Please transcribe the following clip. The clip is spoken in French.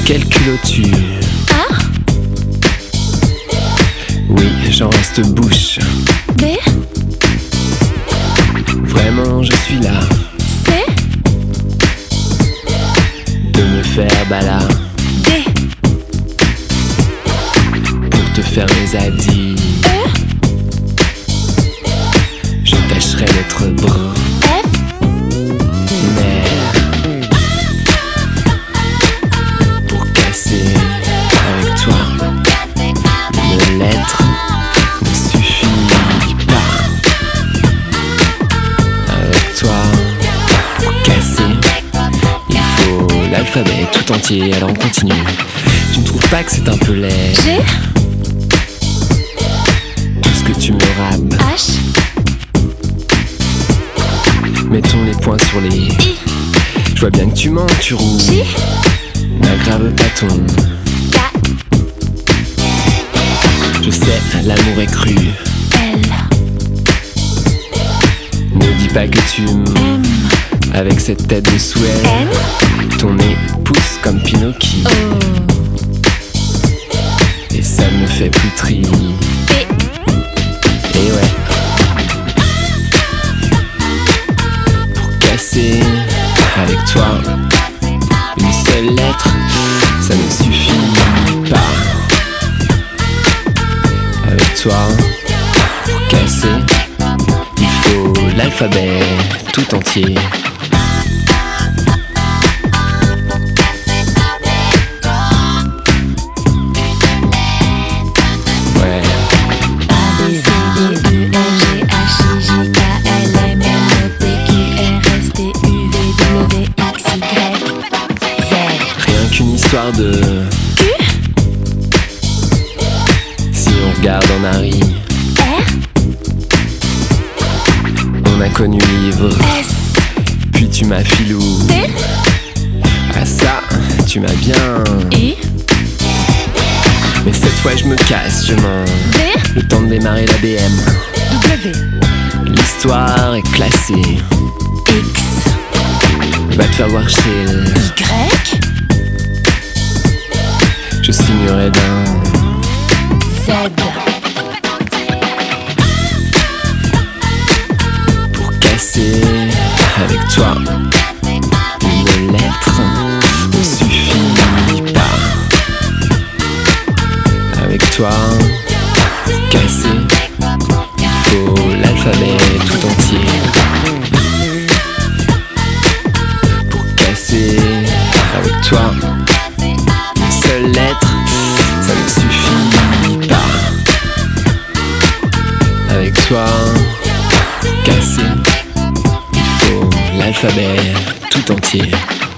Quel culot tu... A, Oui, j'en reste bouche. B, Vraiment, je suis là C, de me faire bala D, pour te faire mes adis. E, Je tâcherai d'être brun, F, mais pour casser avec toi, une lettre ne suffit pas. Avec toi, pour casser, il faut l'alphabet tout entier. Alors on continue. Tu ne trouves pas que c'est un peu laid, G, tout ce que tu me rabes? H, Mettons les points sur les i. I, Je vois bien que tu mens, tu roules. J, N'aggrave pas ton... K, Je sais, l'amour est cru. L, Ne dis pas que tu M, avec cette tête de souhait. N, Ton nez pousse comme Pinocchio. O, Et ça me fait plus tri. P, Et ouais. Pour casser avec toi, une seule lettre, ça ne suffit pas. Avec toi, pour casser, il faut l'alphabet tout entier. Ouais. A, B, C, D, E, F, G, H, I, J, K, L, M, N, O, P, Q, R, S, T, U, V, W, X, Y, Z, Rien qu'une histoire de... Q, Si on regarde en arrière, R, on a connu l'ivre, S, puis tu m'as filou. T, Ah ça, tu m'as bien... U, Mais cette fois je me casse, je m'en... V, Le temps de démarrer la BM. W, L'histoire est classée. X, Va te faire voir chez... Y, Je signerai d'un... Z, Pour casser avec toi, une lettre ne suffit pas. Avec toi, pour casser, il faut l'alphabet tout entier. Pour casser avec toi, une seule lettre, ça ne suffit pas. Avec toi, pour casser, il faut l'alphabet tout entier.